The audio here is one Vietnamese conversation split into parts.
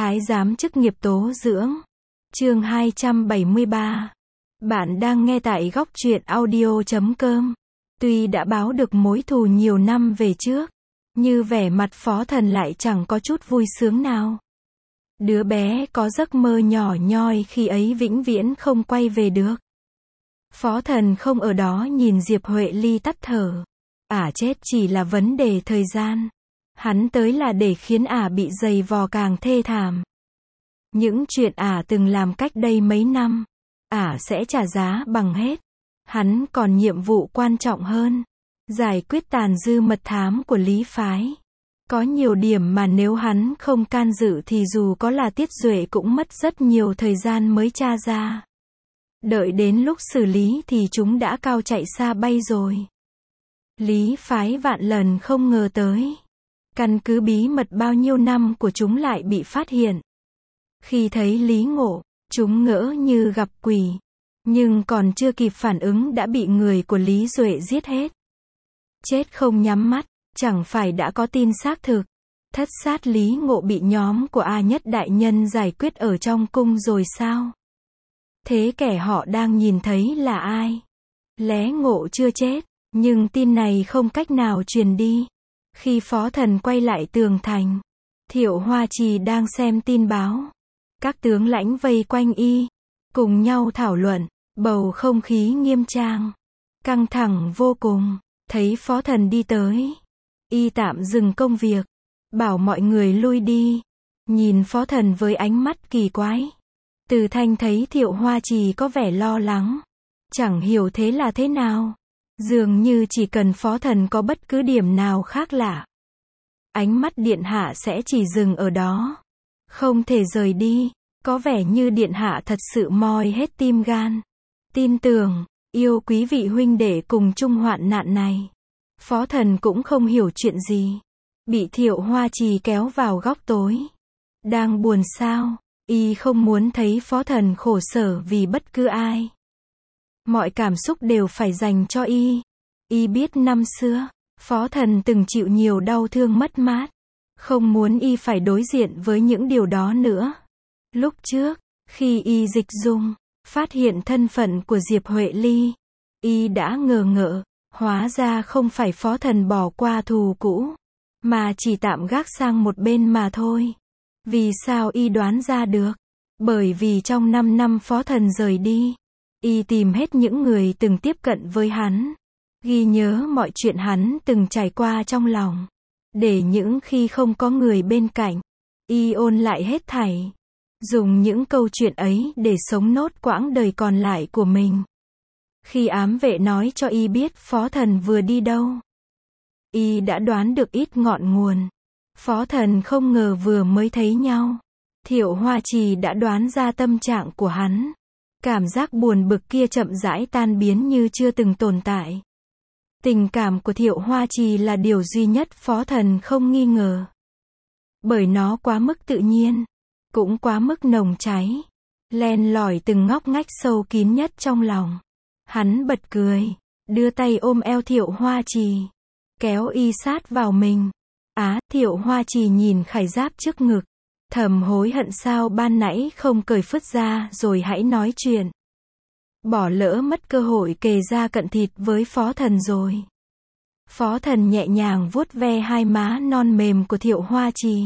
Thái giám chức nghiệp tố dưỡng. Chương 273. Bạn đang nghe tại góc truyện audio.com. Tuy đã báo được mối thù nhiều năm về trước, như vẻ mặt Phó Thần lại chẳng có chút vui sướng nào. Đứa bé có giấc mơ nhỏ nhoi khi ấy vĩnh viễn không quay về được. Phó Thần không ở đó nhìn Diệp Huệ Ly tắt thở. Ả chết chỉ là vấn đề thời gian. Hắn tới là để khiến Ả bị giày vò càng thê thảm. Những chuyện Ả từng làm cách đây mấy năm, Ả sẽ trả giá bằng hết. Hắn còn nhiệm vụ quan trọng hơn. Giải quyết tàn dư mật thám của Lý Phái. Có nhiều điểm mà nếu hắn không can dự thì dù có là Tiết Duệ cũng mất rất nhiều thời gian mới tra ra. Đợi đến lúc xử lý thì chúng đã cao chạy xa bay rồi. Lý Phái vạn lần không ngờ tới. Căn cứ bí mật bao nhiêu năm của chúng lại bị phát hiện. Khi thấy Lý Ngộ, chúng ngỡ như gặp quỷ. Nhưng còn chưa kịp phản ứng đã bị người của Lý Duệ giết hết. Chết không nhắm mắt, chẳng phải đã có tin xác thực. Thất sát Lý Ngộ bị nhóm của A Nhất đại nhân giải quyết ở trong cung rồi sao? Thế kẻ họ đang nhìn thấy là ai? Lẽ Ngộ chưa chết, nhưng tin này không cách nào truyền đi. Khi Phó Thần quay lại tường thành, Thiệu Hoa Trì đang xem tin báo. Các tướng lãnh vây quanh y, cùng nhau thảo luận, bầu không khí nghiêm trang, căng thẳng vô cùng. Thấy Phó Thần đi tới, y tạm dừng công việc, bảo mọi người lui đi, nhìn Phó Thần với ánh mắt kỳ quái. Từ Thanh thấy Thiệu Hoa Trì có vẻ lo lắng, chẳng hiểu thế là thế nào. Dường như chỉ cần Phó Thần có bất cứ điểm nào khác lạ, ánh mắt điện hạ sẽ chỉ dừng ở đó, không thể rời đi. Có vẻ như điện hạ thật sự moi hết tim gan, tin tưởng, yêu quý vị huynh đệ cùng chung hoạn nạn này. Phó Thần cũng không hiểu chuyện gì, bị Thiệu Hoa Trì kéo vào góc tối. Đang buồn sao? Y không muốn thấy Phó Thần khổ sở vì bất cứ ai. Mọi cảm xúc đều phải dành cho y. Y biết năm xưa, Phó Thần từng chịu nhiều đau thương mất mát. Không muốn y phải đối diện với những điều đó nữa. Lúc trước, khi y dịch dung, phát hiện thân phận của Diệp Huệ Ly, y đã ngờ ngợ, hóa ra không phải Phó Thần bỏ qua thù cũ, mà chỉ tạm gác sang một bên mà thôi. Vì sao y đoán ra được? Bởi vì trong 5 năm Phó Thần rời đi, y tìm hết những người từng tiếp cận với hắn, ghi nhớ mọi chuyện hắn từng trải qua trong lòng, để những khi không có người bên cạnh, y ôn lại hết thảy, dùng những câu chuyện ấy để sống nốt quãng đời còn lại của mình. Khi ám vệ nói cho y biết Phó Thần vừa đi đâu, y đã đoán được ít ngọn nguồn. Phó Thần không ngờ vừa mới thấy nhau, Thiệu Hoa Trì đã đoán ra tâm trạng của hắn. Cảm giác buồn bực kia chậm rãi tan biến như chưa từng tồn tại. Tình cảm của Thiệu Hoa Trì là điều duy nhất Phó Thần không nghi ngờ. Bởi nó quá mức tự nhiên, cũng quá mức nồng cháy, len lỏi từng ngóc ngách sâu kín nhất trong lòng. Hắn bật cười, đưa tay ôm eo Thiệu Hoa Trì, kéo y sát vào mình. Thiệu Hoa Trì nhìn khải giáp trước ngực, thầm hối hận sao ban nãy không cởi phứt ra rồi hãy nói chuyện. Bỏ lỡ mất cơ hội kề da cận thịt với Phó Thần rồi. Phó Thần nhẹ nhàng vuốt ve hai má non mềm của Thiệu Hoa Trì.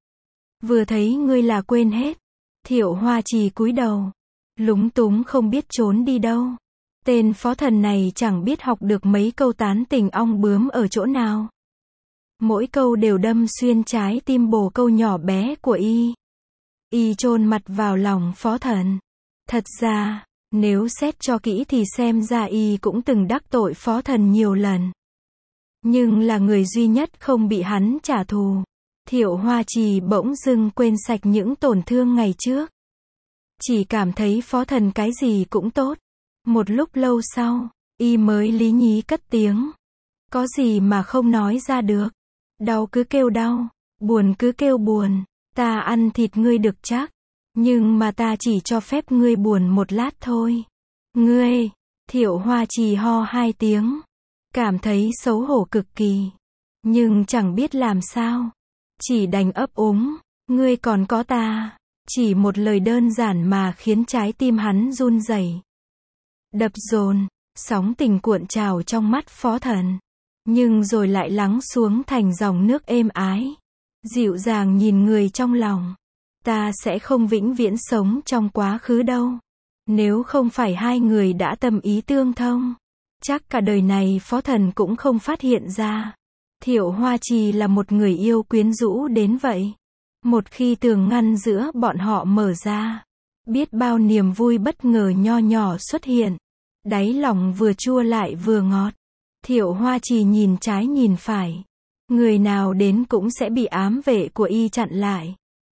Vừa thấy ngươi là quên hết. Thiệu Hoa Trì cúi đầu, lúng túng không biết trốn đi đâu. Tên Phó Thần này chẳng biết học được mấy câu tán tình ong bướm ở chỗ nào. Mỗi câu đều đâm xuyên trái tim bồ câu nhỏ bé của y. Y chôn mặt vào lòng Phó Thần. Thật ra, nếu xét cho kỹ thì xem ra y cũng từng đắc tội Phó Thần nhiều lần. Nhưng là người duy nhất không bị hắn trả thù. Thiệu Hoa Trì bỗng dưng quên sạch những tổn thương ngày trước. Chỉ cảm thấy Phó Thần cái gì cũng tốt. Một lúc lâu sau, y mới lý nhí cất tiếng. Có gì mà không nói ra được. Đau cứ kêu đau, buồn cứ kêu buồn. Ta ăn thịt ngươi được chắc, nhưng mà ta chỉ cho phép ngươi buồn một lát thôi. Ngươi, Thiệu Hoa Trì ho 2 tiếng, cảm thấy xấu hổ cực kỳ, nhưng chẳng biết làm sao, chỉ đành ấp úng, Ngươi còn có ta. Chỉ một lời đơn giản mà khiến trái tim hắn run rẩy, đập dồn, sóng tình cuộn trào trong mắt Phó Thần. Nhưng rồi lại lắng xuống thành dòng nước êm ái, dịu dàng nhìn người trong lòng. Ta sẽ không vĩnh viễn sống trong quá khứ đâu. Nếu không phải hai người đã tâm ý tương thông, chắc cả đời này Phó Thần cũng không phát hiện ra. Thiệu Hoa Trì là một người yêu quyến rũ đến vậy. Một khi tường ngăn giữa bọn họ mở ra, biết bao niềm vui bất ngờ nho nhỏ xuất hiện. Đáy lòng vừa chua lại vừa ngọt. Thiệu Hoa Trì nhìn trái nhìn phải. Người nào đến cũng sẽ bị ám vệ của y chặn lại.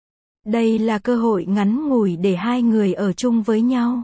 Đây là cơ hội ngắn ngủi để hai người ở chung với nhau.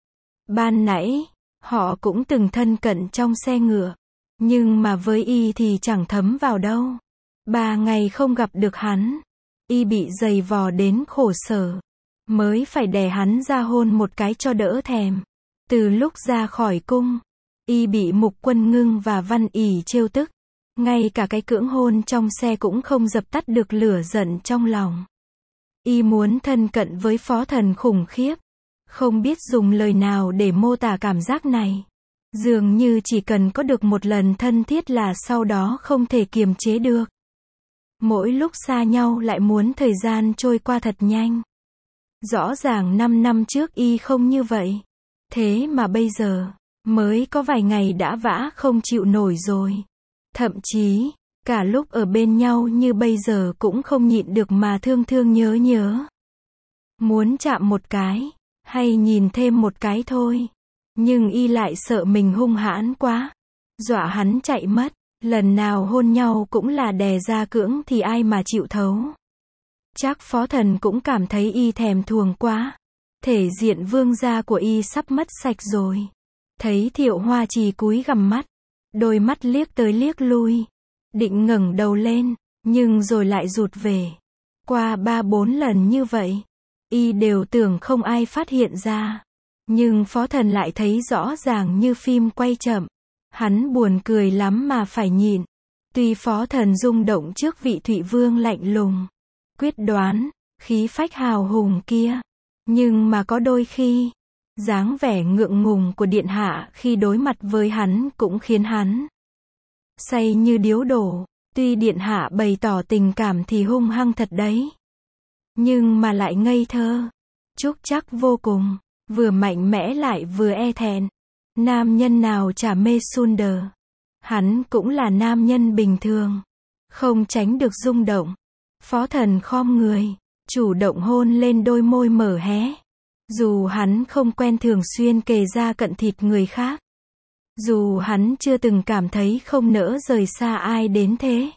Ban nãy, họ cũng từng thân cận trong xe ngựa. Nhưng mà với y thì chẳng thấm vào đâu. 3 ngày không gặp được hắn, y bị giày vò đến khổ sở. Mới phải đè hắn ra hôn một cái cho đỡ thèm. Từ lúc ra khỏi cung, y bị Mục Quân Ngưng và Văn ỷ trêu tức. Ngay cả cái cưỡng hôn trong xe cũng không dập tắt được lửa giận trong lòng. Y muốn thân cận với Phó Thần khủng khiếp. Không biết dùng lời nào để mô tả cảm giác này. Dường như chỉ cần có được một lần thân thiết là sau đó không thể kiềm chế được. Mỗi lúc xa nhau lại muốn thời gian trôi qua thật nhanh. Rõ ràng 5 năm trước y không như vậy. Thế mà bây giờ, mới có vài ngày đã vã không chịu nổi rồi. Thậm chí, cả lúc ở bên nhau như bây giờ cũng không nhịn được mà thương thương nhớ nhớ. Muốn chạm một cái, hay nhìn thêm một cái thôi. Nhưng y lại sợ mình hung hãn quá. Dọa hắn chạy mất. Lần nào hôn nhau cũng là đè ra cưỡng thì ai mà chịu thấu. Chắc Phó Thần cũng cảm thấy y thèm thuồng quá. Thể diện vương gia của y sắp mất sạch rồi. Thấy Thiệu Hoa Trì cúi gằm mắt. Đôi mắt liếc tới liếc lui. Định ngẩng đầu lên, nhưng rồi lại rụt về. Qua 3-4 lần như vậy, y đều tưởng không ai phát hiện ra. Nhưng Phó Thần lại thấy rõ ràng như phim quay chậm. Hắn buồn cười lắm mà phải nhịn. Tuy Phó Thần rung động trước vị Thụy Vương lạnh lùng, quyết đoán, khí phách hào hùng kia. Nhưng mà có đôi khi, dáng vẻ ngượng ngùng của điện hạ khi đối mặt với hắn cũng khiến hắn say như điếu đổ. Tuy điện hạ bày tỏ tình cảm thì hung hăng thật đấy. Nhưng mà lại ngây thơ, trúc trắc vô cùng, vừa mạnh mẽ lại vừa e thẹn. Nam nhân nào chả mê Sunder. Hắn cũng là nam nhân bình thường, không tránh được rung động. Phó Thần khom người, chủ động hôn lên đôi môi mở hé. Dù hắn không quen thường xuyên kề da cận thịt người khác. Dù hắn chưa từng cảm thấy không nỡ rời xa ai đến thế.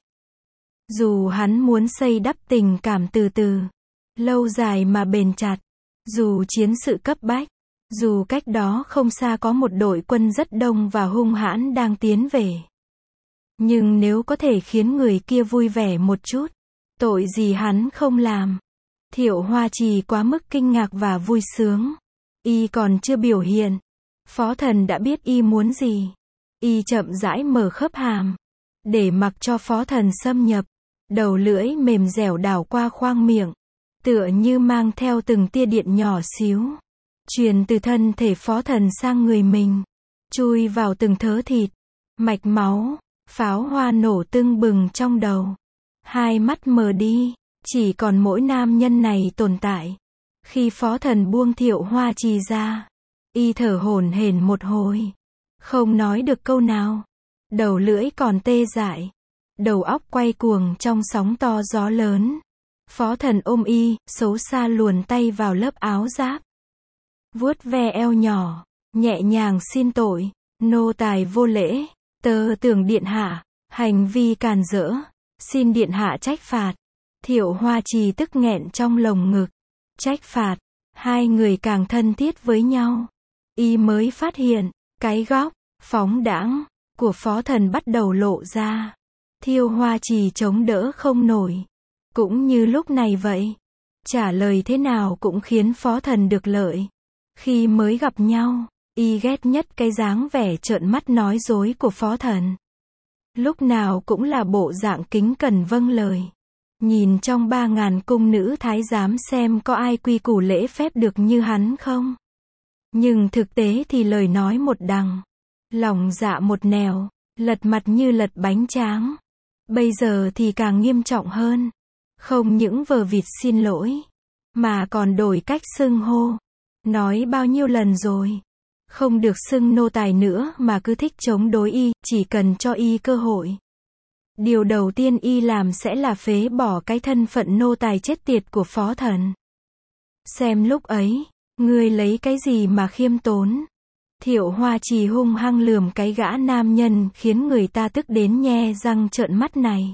Dù hắn muốn xây đắp tình cảm từ từ, lâu dài mà bền chặt. Dù chiến sự cấp bách. Dù cách đó không xa có một đội quân rất đông và hung hãn đang tiến về. Nhưng nếu có thể khiến người kia vui vẻ một chút, tội gì hắn không làm. Thiệu Hoa Trì quá mức kinh ngạc và vui sướng. Y còn chưa biểu hiện. Phó Thần đã biết y muốn gì. Y chậm rãi mở khớp hàm, để mặc cho Phó Thần xâm nhập. Đầu lưỡi mềm dẻo đảo qua khoang miệng, tựa như mang theo từng tia điện nhỏ xíu. Truyền từ thân thể Phó Thần sang người mình, chui vào từng thớ thịt, mạch máu, pháo hoa nổ tưng bừng trong đầu. Hai mắt mờ đi, chỉ còn mỗi nam nhân này tồn tại. Khi Phó Thần buông Thiệu Hoa Trì ra, y thở hổn hển một hồi, không nói được câu nào. Đầu lưỡi còn tê dại, đầu óc quay cuồng trong sóng to gió lớn. Phó Thần ôm y, xấu xa luồn tay vào lớp áo giáp. Vuốt ve eo nhỏ, nhẹ nhàng xin tội. Nô tài vô lễ, tơ tưởng điện hạ, hành vi càn rỡ, xin điện hạ trách phạt. Thiệu Hoa Trì tức nghẹn trong lồng ngực. Trách phạt, hai người càng thân thiết với nhau. Y mới phát hiện, cái góc, phóng đãng, của Phó Thần bắt đầu lộ ra. Thiệu Hoa Trì chống đỡ không nổi. Cũng như lúc này vậy. Trả lời thế nào cũng khiến Phó Thần được lợi. Khi mới gặp nhau, y ghét nhất cái dáng vẻ trợn mắt nói dối của Phó Thần. Lúc nào cũng là bộ dạng kính cẩn vâng lời. Nhìn trong 3.000 cung nữ thái giám xem có ai quy củ lễ phép được như hắn không. Nhưng thực tế thì lời nói một đằng, lòng dạ một nẻo, lật mặt như lật bánh tráng. Bây giờ thì càng nghiêm trọng hơn. Không những vờ vịt xin lỗi, mà còn đổi cách xưng hô. Nói bao nhiêu lần rồi. Không được xưng nô tài nữa mà cứ thích chống đối y, chỉ cần cho y cơ hội. Điều đầu tiên y làm sẽ là phế bỏ cái thân phận nô tài chết tiệt của phó thần. Xem lúc ấy, ngươi lấy cái gì mà khiêm tốn. Thiệu Hoa Trì hung hăng lườm cái gã nam nhân khiến người ta tức đến nhe răng trợn mắt này.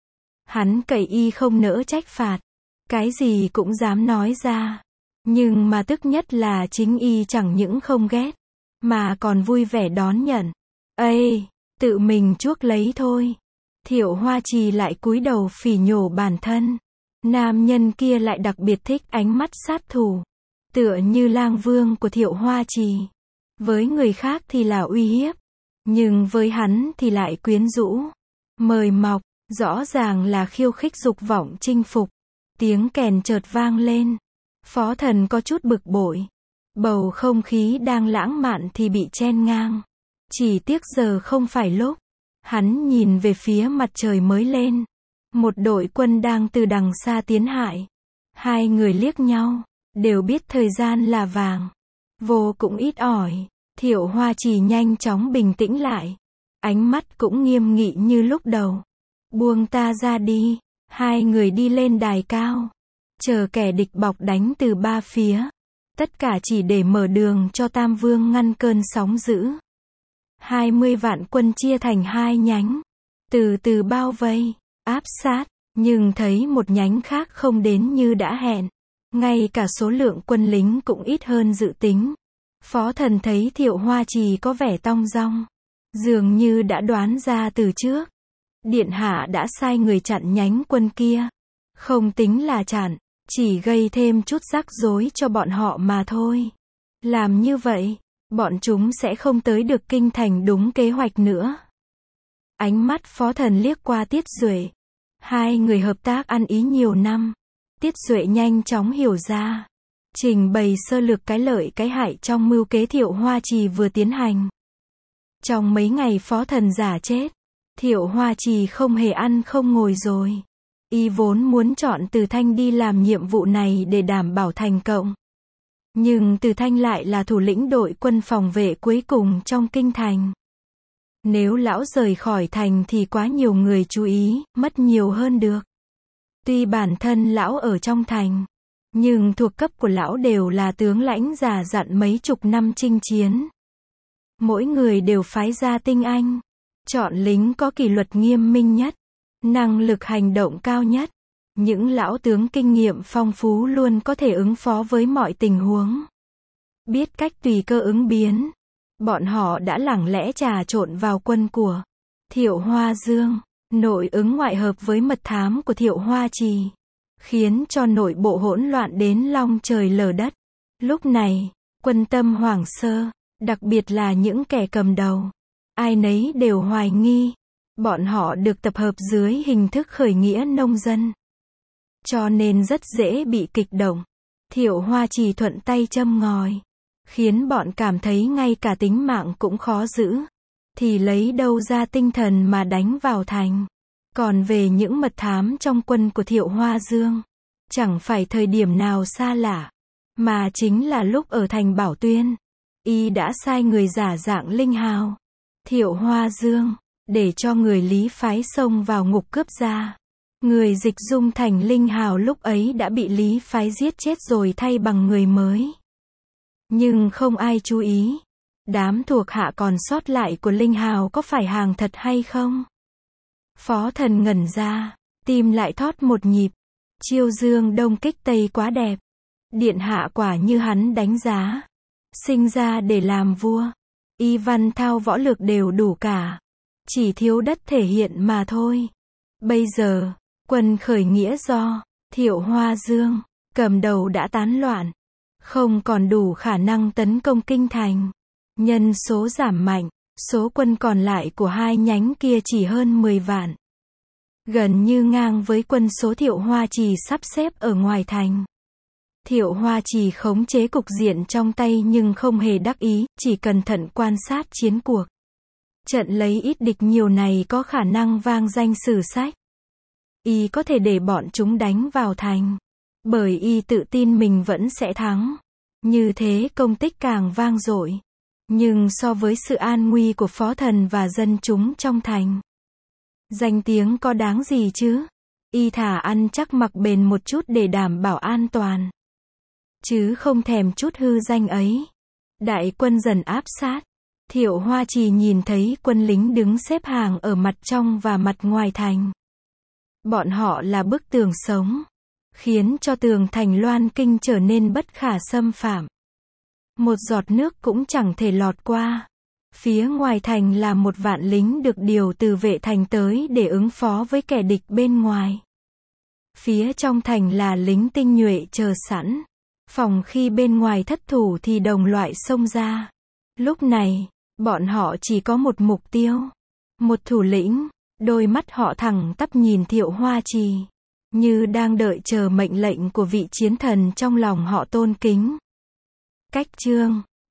Hắn cậy y không nỡ trách phạt. Cái gì cũng dám nói ra. Nhưng mà tức nhất là chính y chẳng những không ghét, mà còn vui vẻ đón nhận. Ây, tự mình chuốc lấy thôi. Thiệu Hoa Trì lại cúi đầu phỉ nhổ bản thân. Nam nhân kia lại đặc biệt thích ánh mắt sát thủ. Tựa như lang vương của Thiệu Hoa Trì. Với người khác thì là uy hiếp. Nhưng với hắn thì lại quyến rũ. Mời mọc, rõ ràng là khiêu khích dục vọng chinh phục. Tiếng kèn chợt vang lên. Phó thần có chút bực bội. Bầu không khí đang lãng mạn thì bị chen ngang. Chỉ tiếc giờ không phải lúc. Hắn nhìn về phía mặt trời mới lên. Một đội quân đang từ đằng xa tiến hại. Hai người liếc nhau, đều biết thời gian là vàng. Vô cũng ít ỏi. Thiệu Hoa Trì nhanh chóng bình tĩnh lại. Ánh mắt cũng nghiêm nghị như lúc đầu. Buông ta ra đi. Hai người đi lên đài cao. Chờ kẻ địch bọc đánh từ ba phía. Tất cả chỉ để mở đường cho Tam Vương ngăn cơn sóng dữ. 20 vạn quân chia thành hai nhánh. Từ từ bao vây, áp sát. Nhưng thấy một nhánh khác không đến như đã hẹn. Ngay cả số lượng quân lính cũng ít hơn dự tính. Phó thần thấy Thiệu Hoa Trì có vẻ tong dong. Dường như đã đoán ra từ trước. Điện hạ đã sai người chặn nhánh quân kia. Không tính là chặn, chỉ gây thêm chút rắc rối cho bọn họ mà thôi. Làm như vậy, bọn chúng sẽ không tới được kinh thành đúng kế hoạch nữa. Ánh mắt phó thần liếc qua Tiết Duệ. Hai người hợp tác ăn ý nhiều năm. Tiết Duệ nhanh chóng hiểu ra. Trình bày sơ lược cái lợi cái hại trong mưu kế Thiệu Hoa Trì vừa tiến hành. Trong mấy ngày phó thần giả chết, Thiệu Hoa Trì không hề ăn không ngồi rồi. Y vốn muốn chọn Từ Thanh đi làm nhiệm vụ này để đảm bảo thành công. Nhưng Từ Thanh lại là thủ lĩnh đội quân phòng vệ cuối cùng trong kinh thành. Nếu lão rời khỏi thành thì quá nhiều người chú ý, mất nhiều hơn được. Tuy bản thân lão ở trong thành, nhưng thuộc cấp của lão đều là tướng lãnh già dặn mấy chục năm chinh chiến. Mỗi người đều phái ra tinh anh, chọn lính có kỷ luật nghiêm minh nhất, năng lực hành động cao nhất. Những lão tướng kinh nghiệm phong phú luôn có thể ứng phó với mọi tình huống. Biết cách tùy cơ ứng biến. Bọn họ đã lẳng lẽ trà trộn vào quân của Thiệu Hoa Dương, nội ứng ngoại hợp với mật thám của Thiệu Hoa Trì, khiến cho nội bộ hỗn loạn đến long trời lở đất. Lúc này, quân tâm hoảng sơ, đặc biệt là những kẻ cầm đầu. Ai nấy đều hoài nghi. Bọn họ được tập hợp dưới hình thức khởi nghĩa nông dân. Cho nên rất dễ bị kích động. Thiệu Hoa Trì thuận tay châm ngòi. Khiến bọn cảm thấy ngay cả tính mạng cũng khó giữ. Thì lấy đâu ra tinh thần mà đánh vào thành. Còn về những mật thám trong quân của Thiệu Hoa Dương, chẳng phải thời điểm nào xa lạ, mà chính là lúc ở thành Bảo Tuyên. Y đã sai người giả dạng Linh Hào, Thiệu Hoa Dương, để cho người Lý phái xông vào ngục cướp ra. Người dịch dung thành Linh Hào lúc ấy đã bị Lý phái giết chết rồi thay bằng người mới. Nhưng không ai chú ý. Đám thuộc hạ còn sót lại của Linh Hào có phải hàng thật hay không? Phó thần ngẩn ra, tim lại thót một nhịp. Chiêu dương đông kích tây quá đẹp. Điện hạ quả như hắn đánh giá. Sinh ra để làm vua. Y văn thao võ lược đều đủ cả. Chỉ thiếu đất thể hiện mà thôi. Bây giờ, quân khởi nghĩa do Thiệu Hoa Dương cầm đầu đã tán loạn. Không còn đủ khả năng tấn công kinh thành. Nhân số giảm mạnh. Số quân còn lại của hai nhánh kia chỉ hơn 10 vạn. gần như ngang với quân số Thiệu Hoa Trì sắp xếp ở ngoài thành. Thiệu Hoa Trì khống chế cục diện trong tay nhưng không hề đắc ý, chỉ cẩn thận quan sát chiến cuộc. Trận lấy ít địch nhiều này có khả năng vang danh sử sách. Y có thể để bọn chúng đánh vào thành. Bởi y tự tin mình vẫn sẽ thắng. Như thế công tích càng vang dội. Nhưng so với sự an nguy của phó thần và dân chúng trong thành, danh tiếng có đáng gì chứ? Y thả ăn chắc mặc bền một chút để đảm bảo an toàn, chứ không thèm chút hư danh ấy. Đại quân dần áp sát. Thiệu Hoa Trì nhìn thấy quân lính đứng xếp hàng ở mặt trong và mặt ngoài thành. Bọn họ là bức tường sống, khiến cho tường thành Loan Kinh trở nên bất khả xâm phạm. Một giọt nước cũng chẳng thể lọt qua. Phía ngoài thành là 1.000 lính được điều từ vệ thành tới để ứng phó với kẻ địch bên ngoài. Phía trong thành là lính tinh nhuệ chờ sẵn. Phòng khi bên ngoài thất thủ thì đồng loại xông ra. Lúc này, bọn họ chỉ có một mục tiêu, một thủ lĩnh. Đôi mắt họ thẳng tắp nhìn Thiệu Hoa Trì, như đang đợi chờ mệnh lệnh của vị chiến thần trong lòng họ tôn kính. Cách chương